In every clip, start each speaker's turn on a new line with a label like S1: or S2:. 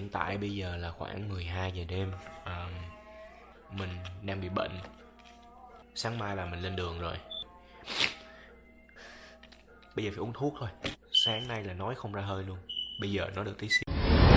S1: Hiện tại bây giờ là khoảng 12 giờ đêm. Mình đang bị bệnh. Sáng mai là mình lên đường rồi. Bây giờ phải uống thuốc thôi. Sáng nay là nói không ra hơi luôn. Bây giờ nói được tí xíu.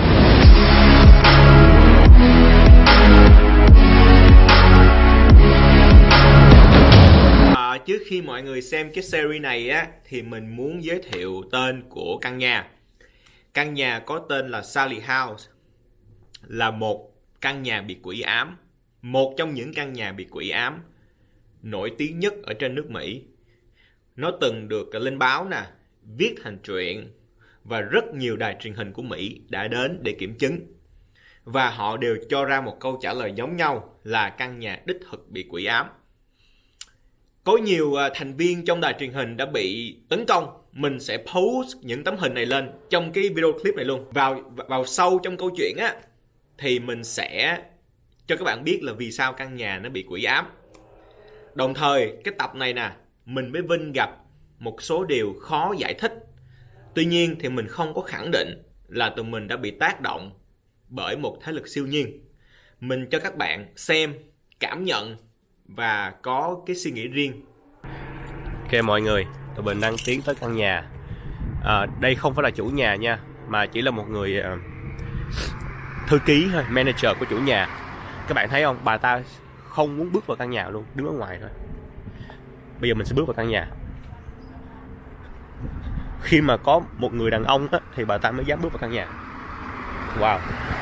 S1: Trước khi mọi người xem cái series này á, thì mình muốn giới thiệu tên của căn nhà. Căn nhà có tên là Sally House, là một căn nhà bị quỷ ám. Một trong những căn nhà bị quỷ ám nổi tiếng nhất ở trên nước Mỹ. Nó từng được lên báo nè, viết thành truyện, và rất nhiều đài truyền hình của Mỹ đã đến để kiểm chứng. Và họ đều cho ra một câu trả lời giống nhau là căn nhà đích thực bị quỷ ám. Có nhiều thành viên trong đài truyền hình đã bị tấn công. Mình sẽ post những tấm hình này lên trong cái video clip này luôn. Vào sâu trong câu chuyện á, thì mình sẽ cho các bạn biết là vì sao căn nhà nó bị quỷ ám. Đồng thời cái tập này nè, mình với Vinh gặp một số điều khó giải thích. Tuy nhiên thì mình không có khẳng định là tụi mình đã bị tác động bởi một thế lực siêu nhiên. Mình cho các bạn xem, cảm nhận và có cái suy nghĩ riêng. Ok mọi người, tụi mình đang tiến tới căn nhà. Đây không phải là chủ nhà nha, mà chỉ là một người thư ký thôi, manager của chủ nhà. Các bạn thấy không, bà ta không muốn bước vào căn nhà luôn, đứng ở ngoài thôi. Bây giờ mình sẽ bước vào căn nhà. Khi mà có một người đàn ông á, thì bà ta mới dám bước vào căn nhà. Wow.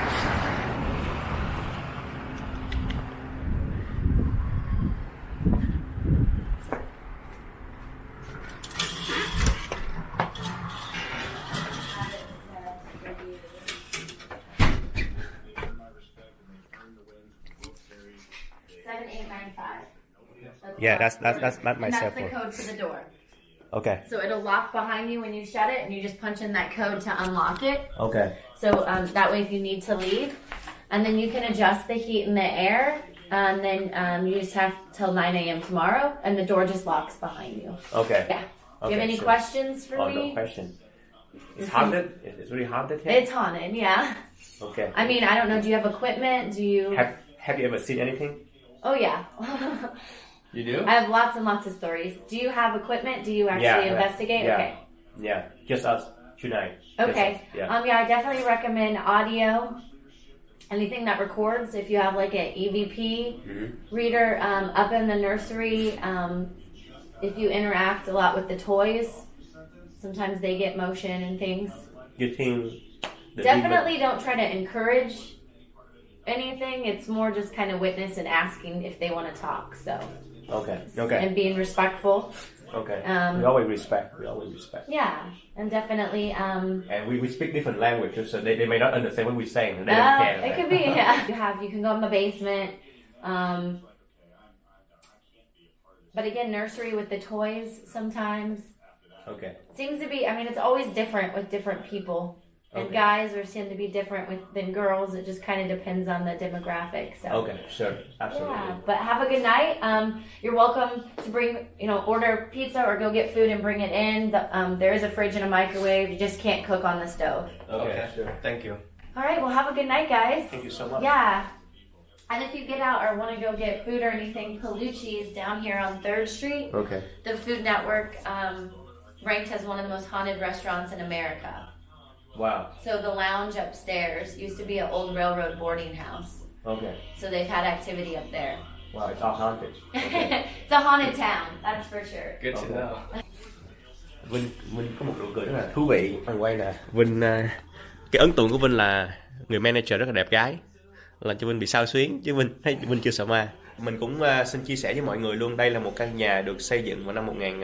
S1: Yeah, that's my cell phone.
S2: And that's the code for the door.
S1: Okay.
S2: So it'll lock behind you when you shut it, and you just punch in that code to unlock it.
S1: Okay.
S2: So that way, if you need to leave, and then you can adjust the heat and the air, and then you just have till 9 a.m. tomorrow, and the door just locks behind you.
S1: Okay.
S2: Yeah. Do you have any
S1: sure.
S2: questions for me?
S1: No question. It's haunted? It's really haunted here?
S2: It's haunted, yeah.
S1: Okay.
S2: I mean, I don't know. Do you have equipment? Do you?
S1: Have you ever seen anything?
S2: Oh yeah.
S1: You do?
S2: I have lots and lots of stories. Do you have equipment? Do you actually investigate?
S1: Yeah.
S2: Okay.
S1: Yeah, just us tonight.
S2: Okay.
S1: Just us. Yeah.
S2: Yeah, I definitely recommend audio. Anything that records. If you have like an EVP reader up in the nursery, if you interact a lot with the toys, sometimes they get motion and things.
S1: You think?
S2: Definitely don't try to encourage anything. It's more just kind of witness and asking if they want to talk. So.
S1: Okay.
S2: And being respectful.
S1: Okay. We always respect.
S2: Yeah, and definitely.
S1: And we speak different languages, so they may not understand what we're saying. And they don't care.
S2: It could be. Yeah. You can go in the basement. But again, nursery with the toys sometimes.
S1: Okay.
S2: Seems to be. I mean, it's always different with different people. And guys tend to be different than girls. It just kind of depends on the demographic. So.
S1: Okay, sure, absolutely.
S2: Yeah, but have a good night. You're welcome to bring, order pizza or go get food and bring it in. There is a fridge and a microwave. You just can't cook on the stove.
S1: Okay, sure. Thank you.
S2: All right, well, have a good night, guys.
S1: Thank you so much.
S2: Yeah. And if you get out or want to go get food or anything, Palucci's down here on 3rd Street.
S1: Okay.
S2: The Food Network ranked as one of the most haunted restaurants in America.
S1: Wow.
S2: So the lounge upstairs used to be an old railroad boarding house.
S1: Okay.
S2: So they've had activity up there.
S1: Wow, it's all haunted. Okay.
S2: It's a haunted town, that's for sure.
S1: Good to know. Vinh có một nụ cười rất là thú vị. Mình quay nè. Vinh, cái ấn tượng của Vinh là người manager rất là đẹp gái, làm cho Vinh bị xao xuyến, chứ Vinh chưa sợ ma. Mình cũng xin chia sẻ với mọi người luôn. Đây là một căn nhà được xây dựng vào năm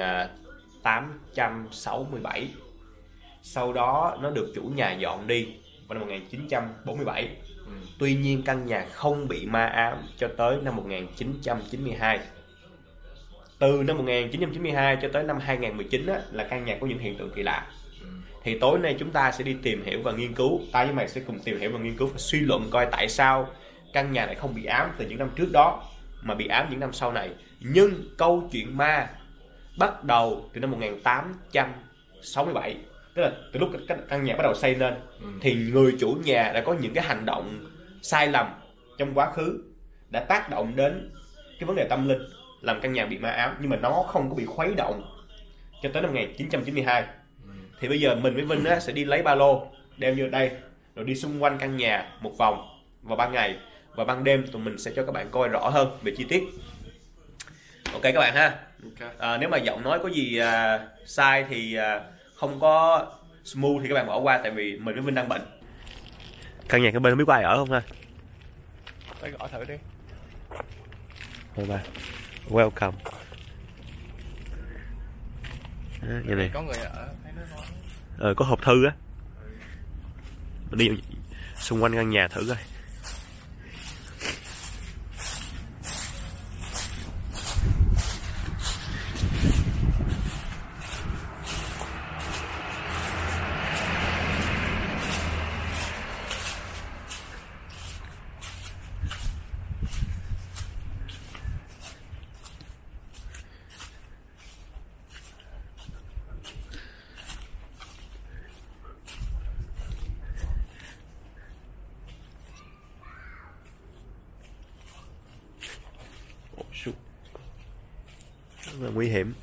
S1: 1867. Sau đó nó được chủ nhà dọn đi vào năm 1947. Tuy nhiên căn nhà không bị ma ám cho tới năm 1992. Từ năm 1992 cho tới năm 2019 á, là căn nhà có những hiện tượng kỳ lạ. Thì tối nay chúng ta sẽ đi tìm hiểu và nghiên cứu. Ta với mày sẽ cùng tìm hiểu và nghiên cứu và suy luận coi tại sao căn nhà này không bị ám từ những năm trước đó mà bị ám những năm sau này. Nhưng câu chuyện ma bắt đầu từ năm 1867. tức là từ lúc cái căn nhà bắt đầu xây nên thì người chủ nhà đã có những cái hành động sai lầm trong quá khứ đã tác động đến cái vấn đề tâm linh, làm căn nhà bị ma ám, nhưng mà nó không có bị khuấy động cho tới năm 1992. Thì bây giờ mình với Vinh á, sẽ đi lấy ba lô đem vô đây rồi đi xung quanh căn nhà một vòng vào ban ngày, và ban đêm tụi mình sẽ cho các bạn coi rõ hơn về chi tiết. Ok các bạn ha. Nếu mà giọng nói có gì sai thì không có smooth thì các bạn bỏ qua, tại vì mình với Vinh đang bệnh. Căn nhà cái bên không biết có ai ở không ha? Phải gõ thử đi. Rồi ba. Welcome. Như này.
S3: Có người ở, thấy nó nói.
S1: Có hộp thư á. Mình đi xung quanh căn nhà thử coi. Rất là nguy hiểm.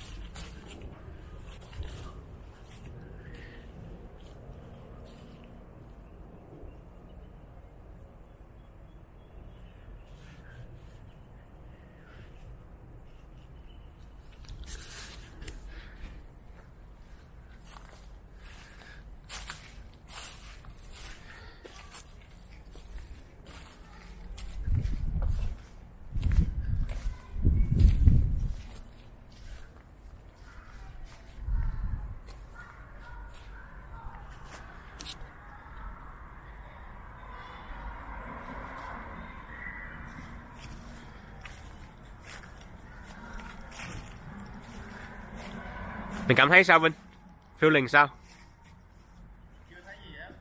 S1: Mình cảm thấy sao Vinh? Feeling sao?
S3: Chưa thấy gì á.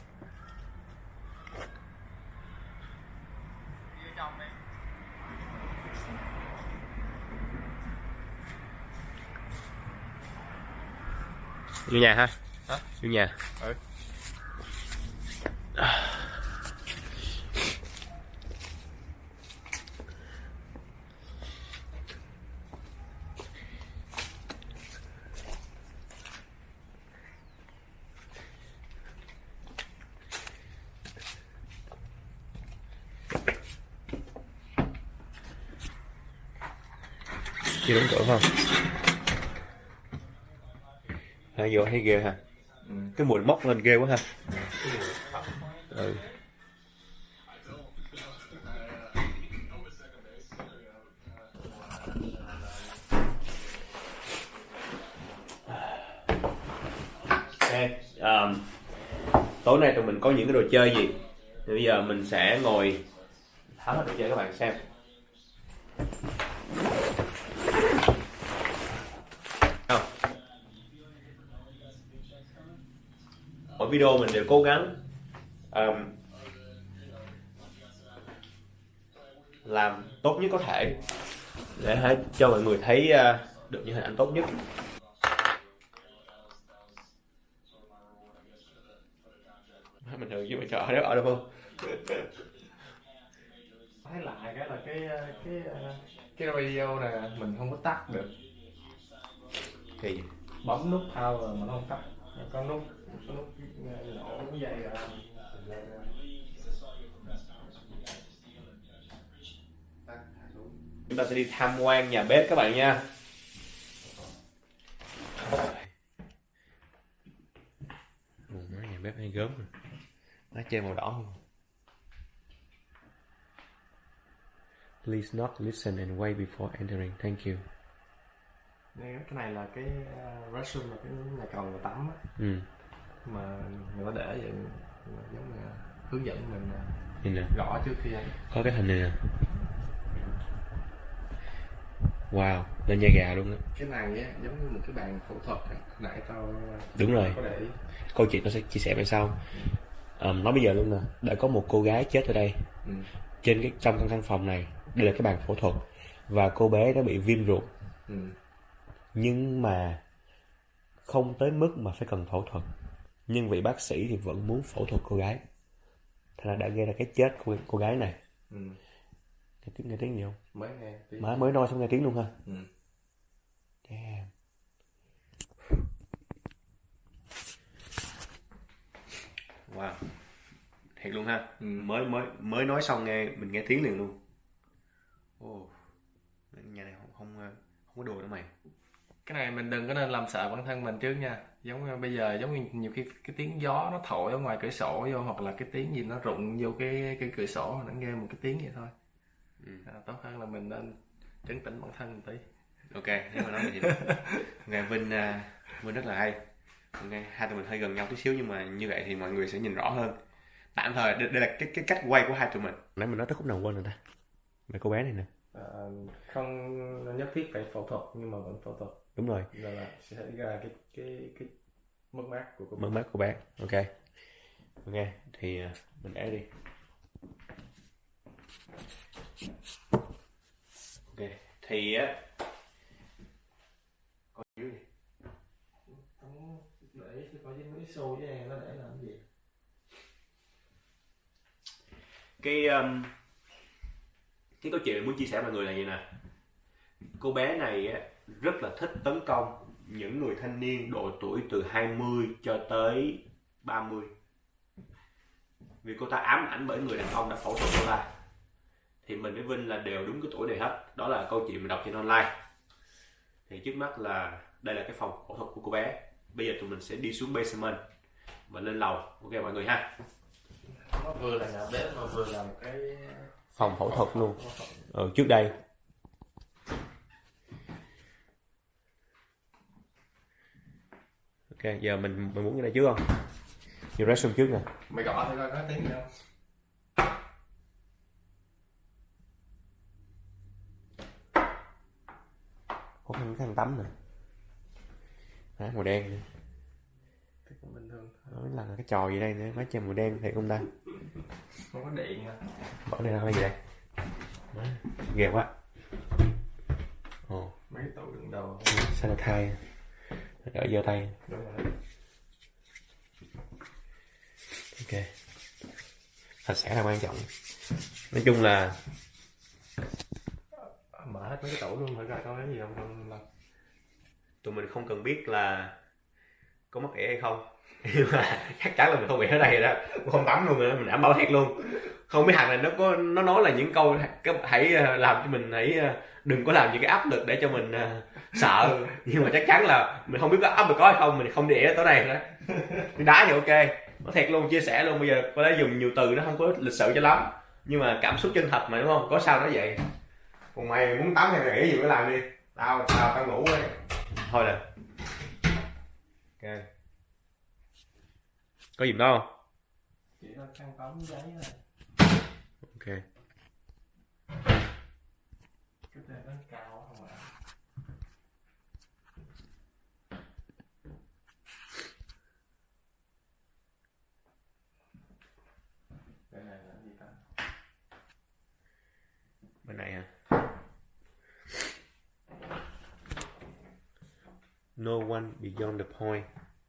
S3: Đi ở trong đi.
S1: Vô nhà ha?
S3: Hả?
S1: Vô nhà.
S3: Ừ.
S1: Chưa đóng cửa không? Vô thấy ghê ha. Cái mùi mốc lên ghê quá ha. Ừ. Ok. Tối nay tụi mình có những cái đồ chơi gì? Thì bây giờ mình sẽ ngồi tháo hết đồ chơi các bạn xem. Mỗi video mình đều cố gắng làm tốt nhất có thể để cho mọi người thấy được những hình ảnh tốt nhất. Mình thường với mày chờ ở đâu không?
S3: Thấy lại cái là cái radio nè mình không có tắt được.
S1: Thì
S3: Bấm nút power mà nó không tắt. Có nút nổ dây ra.
S1: chúng ta sẽ đi tham quan nhà bếp các bạn nha. Nhà bếp hay gớm rồi. Nó chơi màu đỏ không? Please not listen and wait before entering. Thank you.
S3: Cái này là cái restroom, là cái nhà cầu nhà tắm á. Mà người ta để vậy giống như hướng dẫn mình gõ trước khi ăn.
S1: Có cái hình này nè. Wow, lên da gà luôn đó.
S3: Cái này á giống như một cái bàn phẫu thuật nãy tao.
S1: Đúng rồi.
S3: Có để ý.
S1: Câu chuyện nó sẽ chia sẻ về sau. Nói bây giờ luôn nè, đã có một cô gái chết ở đây. Trong căn phòng này, đây là cái bàn phẫu thuật và cô bé đã bị viêm ruột. Nhưng mà không tới mức mà phải cần phẫu thuật. nhưng vị bác sĩ thì vẫn muốn phẫu thuật cô gái. Thế là đã gây ra cái chết của cô gái này. Nghe tiếng gì không?
S3: Mới nghe tiếng.
S1: Mới nói xong nghe tiếng luôn ha. Damn. Wow. Thiệt luôn ha. Mới nói xong mình nghe tiếng liền luôn. Nhà này không có đùa nữa mày.
S3: Cái này mình đừng có nên làm sợ bản thân mình trước nha. Giống bây giờ giống như nhiều khi cái tiếng gió nó thổi ở ngoài cửa sổ vô, hoặc là cái tiếng gì nó rụng vô cái cửa sổ, nó nghe một cái tiếng vậy thôi. Tốt hơn là mình nên trấn tĩnh bản thân một tí.
S1: Ok, nếu mà nói vậy thì nghe Vinh rất là hay. Okay, hai tụi mình hơi gần nhau tí xíu, nhưng mà như vậy thì mọi người sẽ nhìn rõ hơn. Tạm thời đây là cái cách quay của hai tụi mình. Nãy mình nói tới khúc nào quên rồi ta? Về cô bé này nè.
S3: Không nhất thiết phải phẫu thuật, nhưng mà vẫn phẫu thuật.
S1: Đúng rồi.
S3: Là sẽ ra cái mất mát của cô bé.
S1: Mất mát của bé. Ok, thì mình để đi. Ok, thì á coi dưới đi.
S3: Để coi với mấy xô với em nó để làm gì.
S1: Cái câu chuyện mình muốn chia sẻ với mọi người là gì nè. Cô bé này á rất là thích tấn công những người thanh niên độ tuổi từ 20 cho tới 30. Vì cô ta ám ảnh bởi người đàn ông đã phẫu thuật cô ta. Thì mình với Vinh là đều đúng cái tuổi này hết. Đó là câu chuyện mình đọc trên online. Thì trước mắt là đây là cái phòng phẫu thuật của cô bé. Bây giờ tụi mình sẽ đi xuống basement và lên lầu. Ok mọi người ha.
S3: Nó vừa là nhà bếp mà vừa là một cái
S1: phòng phẫu thuật luôn. Trước đây. Ok, giờ mình muốn cái này trước không? Vô restroom trước nè.
S3: Mày gõ thử coi có tiếng gì không?
S1: Có cái khăn tắm nè. Màu đen nè.
S3: Cái cũng bình thường.
S1: Nói là cái trò gì đây nữa, má chàm màu đen thiệt không ta?
S3: Không có điện hả?
S1: Bỏ đây ra cái gì đây? Ghê quá.
S3: Mấy cái tủ đựng đồ.
S1: Sanitize. Đỡ giơ tay.
S3: Đúng rồi.
S1: Ok. Sạch sẽ là quan trọng. Nói chung là
S3: mở hết mấy cái tủ luôn, thử coi có cái gì không.
S1: Tụi mình không cần biết là có mắc ỉa hay không, nhưng mà chắc chắn là mình không bị ở đây rồi đó. Không tắm luôn rồi, mình đảm bảo thiệt luôn. Không biết thằng này nó nói là những câu hãy làm cho mình đừng có làm những cái áp lực để cho mình sợ, nhưng mà chắc chắn là mình không biết có áp lực có hay không, mình không đi ỉa tới đây đó. Đá thì ok, nó thiệt luôn, chia sẻ luôn. Bây giờ có lẽ dùng nhiều từ nó không có lịch sự cho lắm, nhưng mà cảm xúc chân thật mà, đúng không? Có sao nói vậy. Còn mày muốn tắm hay ỉa gì cứ làm đi, tao ngủ rồi thôi nè. Ok, có gì đó không?
S3: Chỉ là khăn tắm giấy này.
S1: Ok.
S3: Cái này nó cao không ạ? Cái này là gì ta?
S1: Bên này hả? No one beyond the point.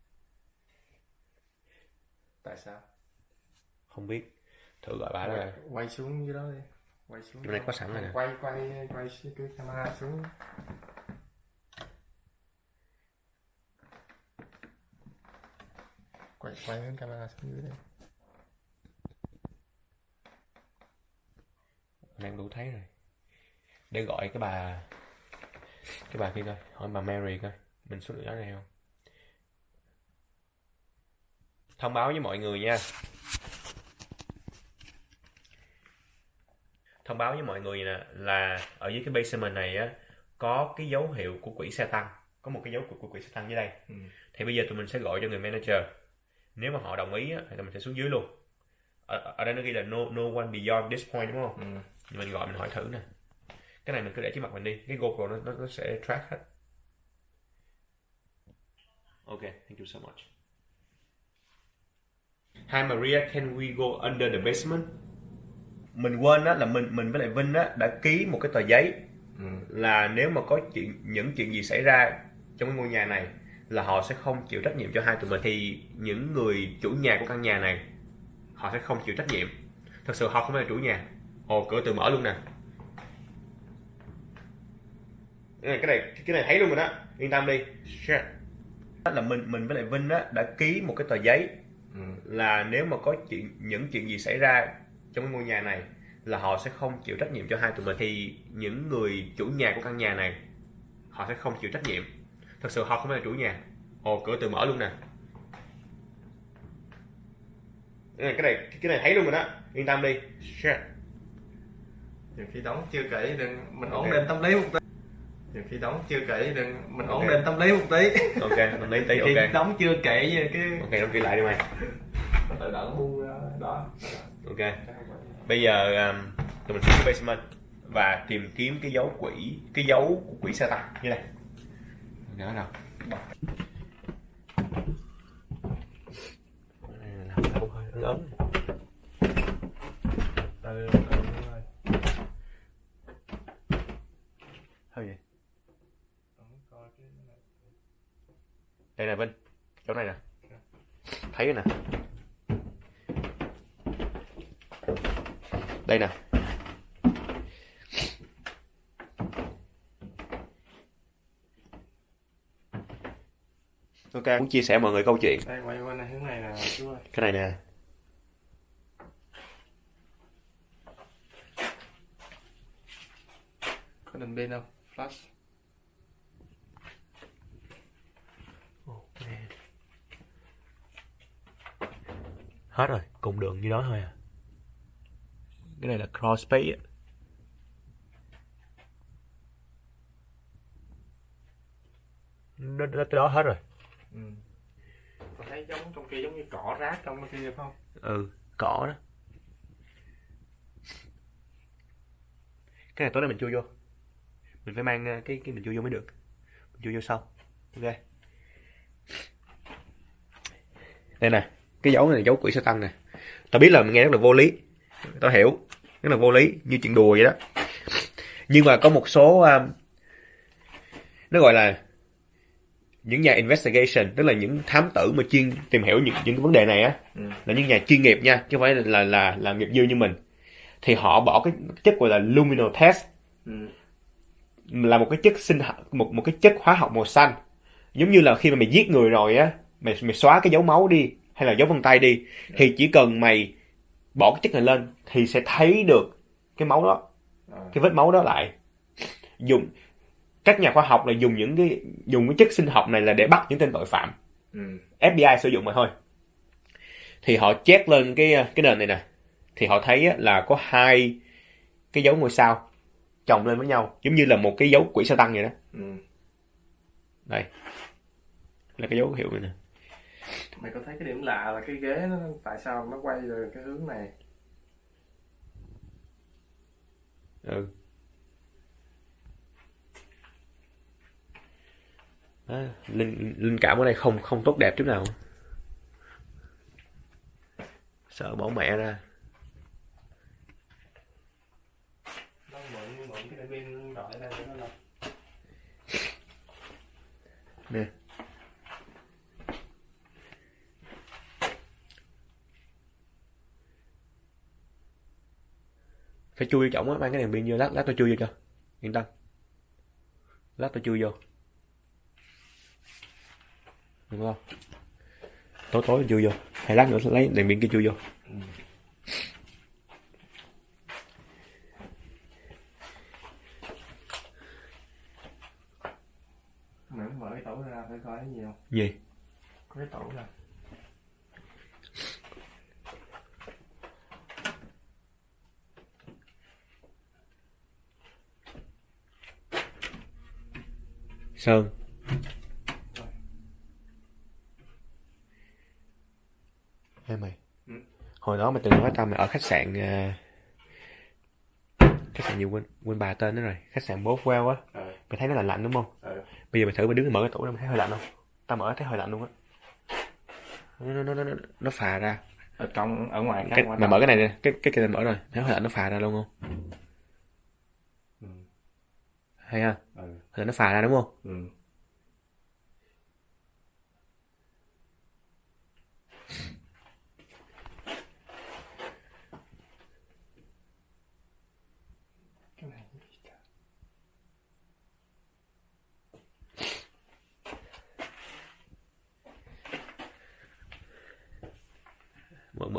S3: Tại sao?
S1: Không biết. Thử gọi bà đó rồi.
S3: Quay xuống dưới đó đi. Quay xuống.
S1: Chỗ này có sẵn rồi nè.
S3: Quay cái camera xuống. Quay cái camera xuống dưới đây.
S1: Đang đủ thấy rồi. Để gọi cái bà kia coi, hỏi bà Mary coi mình xuống được đó này không. Thông báo với mọi người nha. Thông báo với mọi người nè là ở dưới cái basement này á có cái dấu hiệu của quỷ xe tăng, có một cái dấu của quỷ xe tăng dưới đây. Thì bây giờ tụi mình sẽ gọi cho người manager. Nếu mà họ đồng ý á thì tụi mình sẽ xuống dưới luôn. Ở đây nó ghi là no one beyond this point, đúng không? Nhưng mình gọi, mình hỏi thử nè. Cái này mình cứ để trước mặt mình đi, cái GoPro nó sẽ track hết. Ok, thank you so much. Hi Maria, can we go under the basement? Mình quên á là mình với lại Vinh á đã ký một cái tờ giấy là nếu mà có những chuyện gì xảy ra trong cái ngôi nhà này là họ sẽ không chịu trách nhiệm cho hai tụi mình, thì những người chủ nhà của căn nhà này họ sẽ không chịu trách nhiệm. Thật sự họ không phải là chủ nhà. Ồ, cửa tự mở luôn nè. Cái này thấy luôn rồi đó, yên tâm đi. Là mình với lại Vinh á đã ký một cái tờ giấy là nếu mà có những chuyện gì xảy ra trong cái ngôi nhà này là họ sẽ không chịu trách nhiệm cho hai tụi mình, thì những người chủ nhà của căn nhà này họ sẽ không chịu trách nhiệm. Thật sự họ không phải là chủ nhà. Ồ, cửa tự mở luôn nè. Cái này thấy luôn rồi đó, yên tâm đi.
S3: Nhiều khi đóng chưa kỹ đừng mình ổn định tâm lý một tí. Nhiều khi đóng chưa kỹ đừng mình ổn định tâm lý một tí.
S1: Ok, tâm lý tí.
S3: Khi
S1: Ok,
S3: đóng chưa kỹ cái
S1: ok, đóng kỹ lại đi mày.
S3: tự động buông ra đó.
S1: Ok, bây giờ tụi mình xuống basement và tìm kiếm cái dấu của quỷ Satan như này. Nhớ nào. Không hơi ấn ấn. Thôi vậy. Đây nè Vinh, chỗ này nè. Thấy rồi nè. Đây nè. Ok, muốn chia sẻ mọi người câu chuyện.
S3: Đây quay qua này hướng này nè chú ơi.
S1: Cái này nè.
S3: Có đèn pin không? Flash.
S1: Hết rồi, cùng đường như đó thôi à. Cái này là crawl space á. Nó tới đó hết rồi.
S3: Tôi thấy trong kia giống như cỏ rác trong kia phải không?
S1: Ừ, cỏ đó. Cái này tối nay mình chui vô. Mình phải mang cái mình chui vô mới được. Mình chui vô sau. Ok. Đây nè, cái dấu này là dấu quỷ Satan nè. Tao biết là mình nghe rất là vô lý. Tao hiểu, rất là vô lý, như chuyện đùa vậy đó. Nhưng mà có một số nó gọi là những nhà investigation, tức là những thám tử mà chuyên tìm hiểu những cái vấn đề này á, là những nhà chuyên nghiệp nha, chứ không phải là nghiệp dư như mình. Thì họ bỏ cái chất gọi là luminol test, là một cái chất một cái chất hóa học màu xanh, giống như là khi mà mày giết người rồi á, mày xóa cái dấu máu đi hay là dấu vân tay đi, thì chỉ cần mày bỏ cái chất này lên thì sẽ thấy được cái máu đó, cái vết máu đó lại. Các nhà khoa học là dùng cái chất sinh học này là để bắt những tên tội phạm. FBI sử dụng mà thôi. Thì họ check lên cái nền này nè, thì họ thấy là có 2 cái dấu ngôi sao chồng lên với nhau, giống như là một cái dấu quỷ Satan vậy đó. Đây là cái dấu hiệu này nè.
S3: Mày có thấy cái điểm lạ là cái ghế nó tại sao nó quay về cái hướng này?
S1: Đó, linh cảm ở đây không tốt đẹp chút nào. Sợ bỏ mẹ ra.
S3: Nó mượn cái đèn pin gọi đây để nó làm.
S1: Nè. Phải chui vô trọng á, mang cái đèn pin vô, lát tôi chui vô cho. Yên tâm. Lát tôi chui vô. Đúng không? Tối chui vô. Hay lát nữa lấy đèn pin kia chui vô.
S3: Mày mở cái tủ ra phải coi cái gì không?
S1: Gì?
S3: Có cái tủ nè.
S1: Sơn. Ê mày. Hồi đó mày từng nói tao mày ở khách sạn gì quên bà tên nó rồi, khách sạn Bothwell á. Mày thấy nó lạnh đúng không? Bây giờ mày thử mày đứng mở cái tủ ra mày thấy hơi lạnh không? Tao mở thấy hơi lạnh luôn á. Nó phà ra.
S3: Ở ngoài
S1: mày mở cái này nè, cái kia mở rồi, thấy hơi lạnh nó phà ra luôn không? Hay ha? Hơi lạnh nó phà ra đúng không?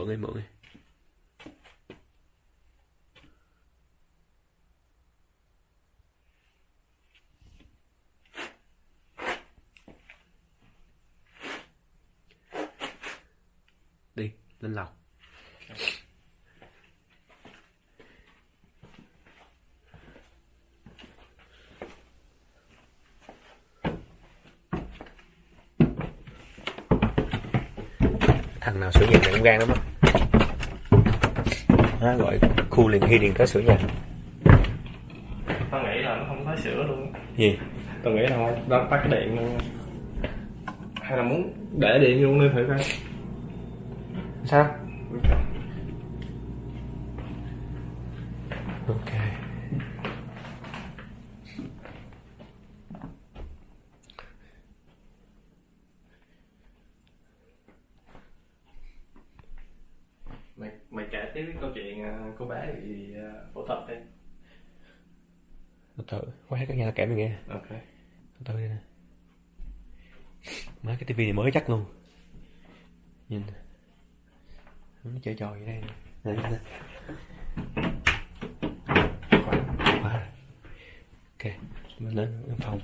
S1: mượn đi. Đi lên lầu. Thằng nào sửa nhà này cũng gan lắm á. Nó gọi khu liền khi liền tới sửa nhà.
S3: Tao nghĩ là nó không tới sửa luôn.
S1: Gì?
S3: Tao nghĩ là đang tắt cái điện luôn. Hay là muốn để điện luôn lên thử coi.
S1: Sao? Ok.
S3: Mày kể tiếp cái câu chuyện cô bé bị phẫu thuật đi.
S1: Từ quay hết các nhà kể mày nghe.
S3: Ok.
S1: Từ đây nè. Má cái tivi này mới chắc luôn. Nhìn nó chơi trò vậy đây nè. Đây nè. Khóa. Ok, mình lên phòng.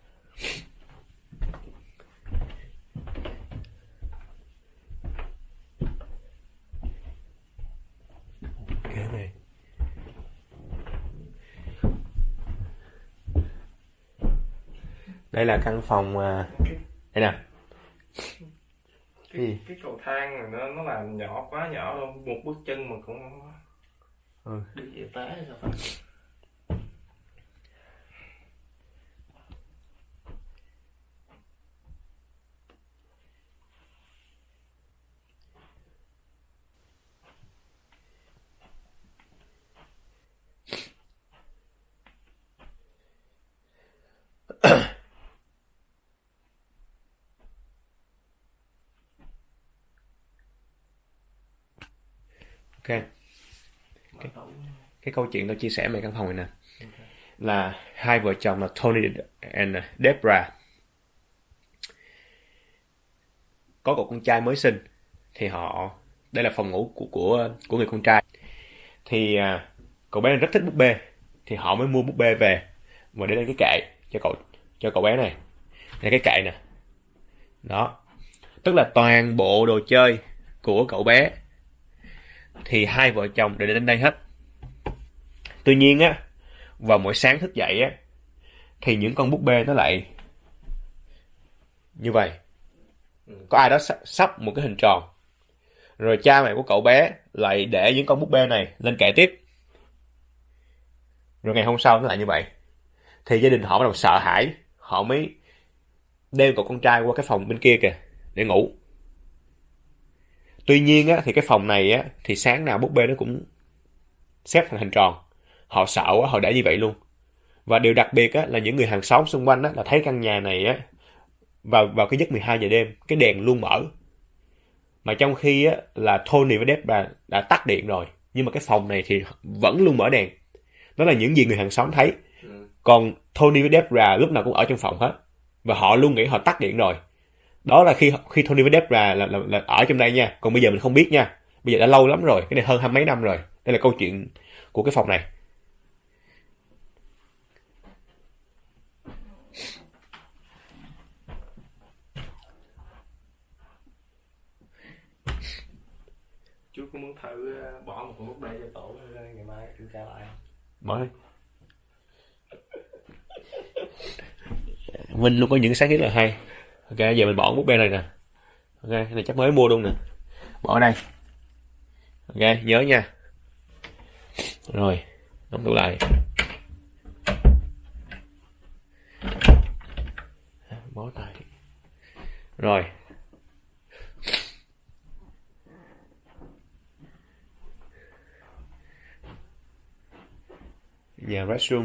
S1: Ghế này. Đây là căn phòng đây nè.
S3: Cái cầu thang này nó làm nhỏ quá nhỏ luôn, một bước chân mà cũng đi về té sao phải.
S1: Ok. Cái câu chuyện tôi chia sẻ về căn phòng này nè. Là hai vợ chồng là Tony and Debra có cậu con trai mới sinh. Thì đây là phòng ngủ của người con trai. Thì cậu bé rất thích búp bê. Thì họ mới mua búp bê về và để lên cái kệ cho cậu bé này. Đây cái kệ nè. Đó. Tức là toàn bộ đồ chơi của cậu bé thì hai vợ chồng đều đến đây hết. Tuy nhiên á, vào mỗi sáng thức dậy á, thì những con búp bê nó lại như vậy. Có ai đó sắp một cái hình tròn. Rồi cha mẹ của cậu bé lại để những con búp bê này lên kệ tiếp. Rồi ngày hôm sau nó lại như vậy. Thì gia đình họ bắt đầu sợ hãi. Họ mới đem cậu con trai qua cái phòng bên kia kìa để ngủ. Tuy nhiên á, thì cái phòng này á, thì sáng nào búp bê nó cũng xếp thành hình tròn. Họ sợ quá, họ để như vậy luôn. Và điều đặc biệt á, là những người hàng xóm xung quanh á, là thấy căn nhà này á, vào cái giấc 12 giờ đêm, cái đèn luôn mở. Mà trong khi á, là Tony và Debra đã tắt điện rồi, nhưng mà cái phòng này thì vẫn luôn mở đèn. Đó là những gì người hàng xóm thấy. Còn Tony với Debra lúc nào cũng ở trong phòng hết. Và họ luôn nghĩ họ tắt điện rồi. Đó là khi Tony với Debra là ở trong đây nha. Còn bây giờ mình không biết nha. Bây giờ đã lâu lắm rồi. Cái này hơn 20 mấy năm rồi. Đây là câu chuyện của cái phòng này.
S3: Chú có muốn thử bỏ một con búp bê cho tổ ngày mai kiểm tra lại không?
S1: Bỏ đi. Minh luôn có những sáng kiến là hay. Ok, giờ mình bỏ búp bê này nè. Ok, cái này chắc mới mua luôn nè. Bỏ ở đây. Ok, nhớ nha. Rồi, đóng tủ lại. Bó tay. Rồi. Nhà restroom.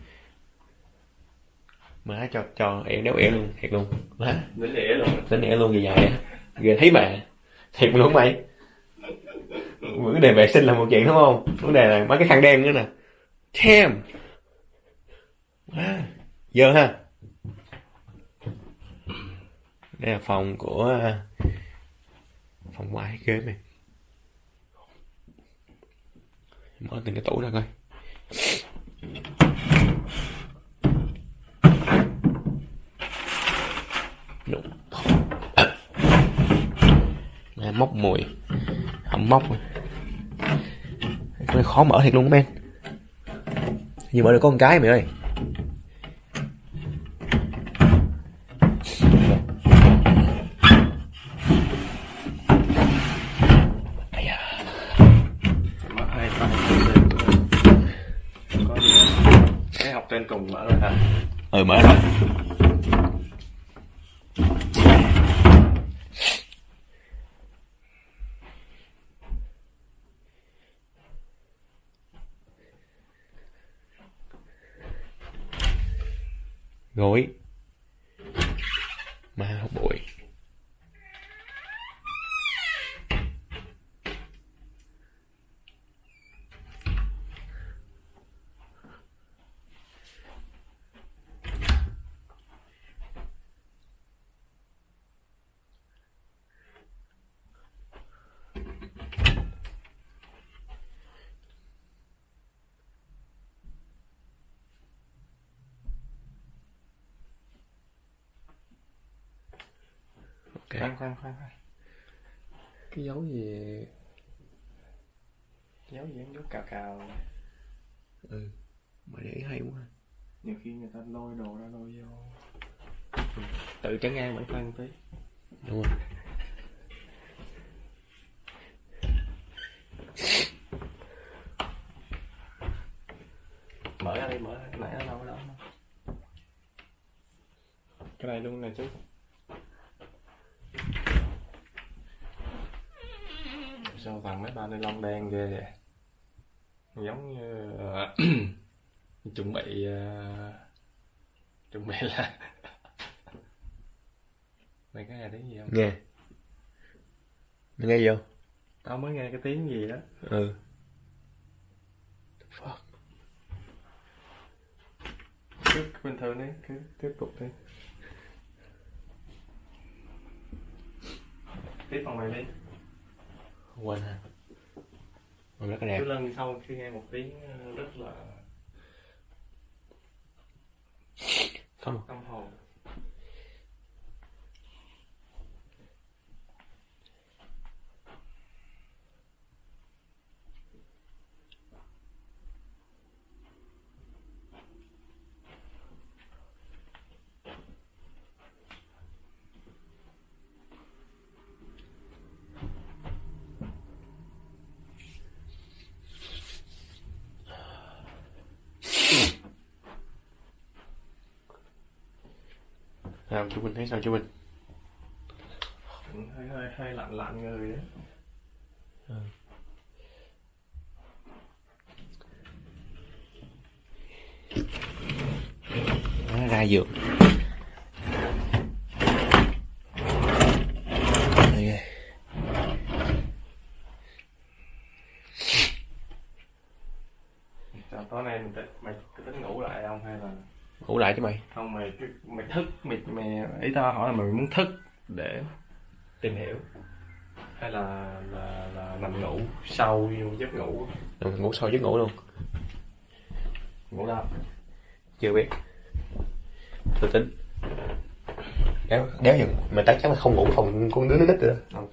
S1: Má cho éo luôn, thiệt luôn. Má. Đến ỉa luôn dài á. Ghê thấy mà. Thiệt luôn mày. Vấn đề vệ sinh là một chuyện đúng không? Vấn đề là mấy cái khăn đen nữa nè. Damn. Má. Dơ ha. Đây là phòng của phòng ngoại ghế này. Mở từng cái tủ ra coi. Móc mùi không móc rồi. Khó mở thiệt luôn các men. Nhưng mở được có một cái mày ơi.
S3: Mở hai tay có gì cái học trên cùng mở rồi hả?
S1: Mở rồi. Gối ma hốc bụi.
S3: Khoan. Cái dấu gì? Dấu cào cào.
S1: Mà để ý hay quá.
S3: Nhiều khi người ta lôi đồ ra lôi vô. Tự trấn an bản thân tí.
S1: Đúng rồi.
S3: Mở ra đi, mở ra. Cái này nó đâu. Cái này luôn nè chú. Sao thằng mấy ba ni lông đen ghê vậy? Giống như chuẩn bị là mày có nghe tiếng gì không?
S1: Nghe. Mày nghe gì không?
S3: Tao mới nghe cái tiếng gì đó.
S1: Fuck.
S3: Cứ bình thường đi, cứ tiếp tục đi. Tiếp phần mày đi.
S1: Quên hả? Rất là đẹp.
S3: Cứ lần sau khi nghe một tiếng rất là
S1: Không.
S3: tâm hồn.
S1: Chú Minh thấy sao chú Minh?
S3: Hơi lạnh người đấy.
S1: Nó ra giường.
S3: Tối nay mày tính ngủ lại không hay là
S1: Ngủ lại chứ mày.
S3: không? Mày thức, mày ý tao hỏi là mày muốn thức để tìm hiểu hay là nằm ngủ sâu vô giấc ngủ?
S1: Ngủ sâu giấc ngủ luôn.
S3: Ngủ đâu?
S1: Chưa biết. Tôi tính đéo dừng mà chắc chắn là không ngủ phòng con đứa nó nít rồi.
S3: Ok.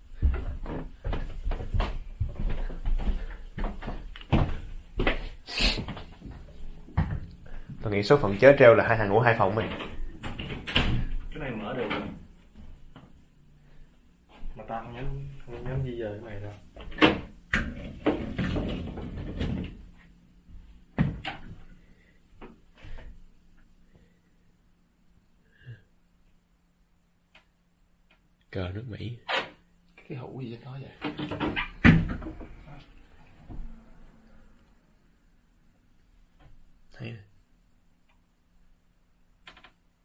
S1: Tôi nghĩ số phận chớ treo là hai thằng ngủ hai phòng mày.
S3: Cái này mở được rồi mà tao không dám di dời cái này đâu.
S1: Cờ nước Mỹ.
S3: Cái hũ gì trên đó vậy?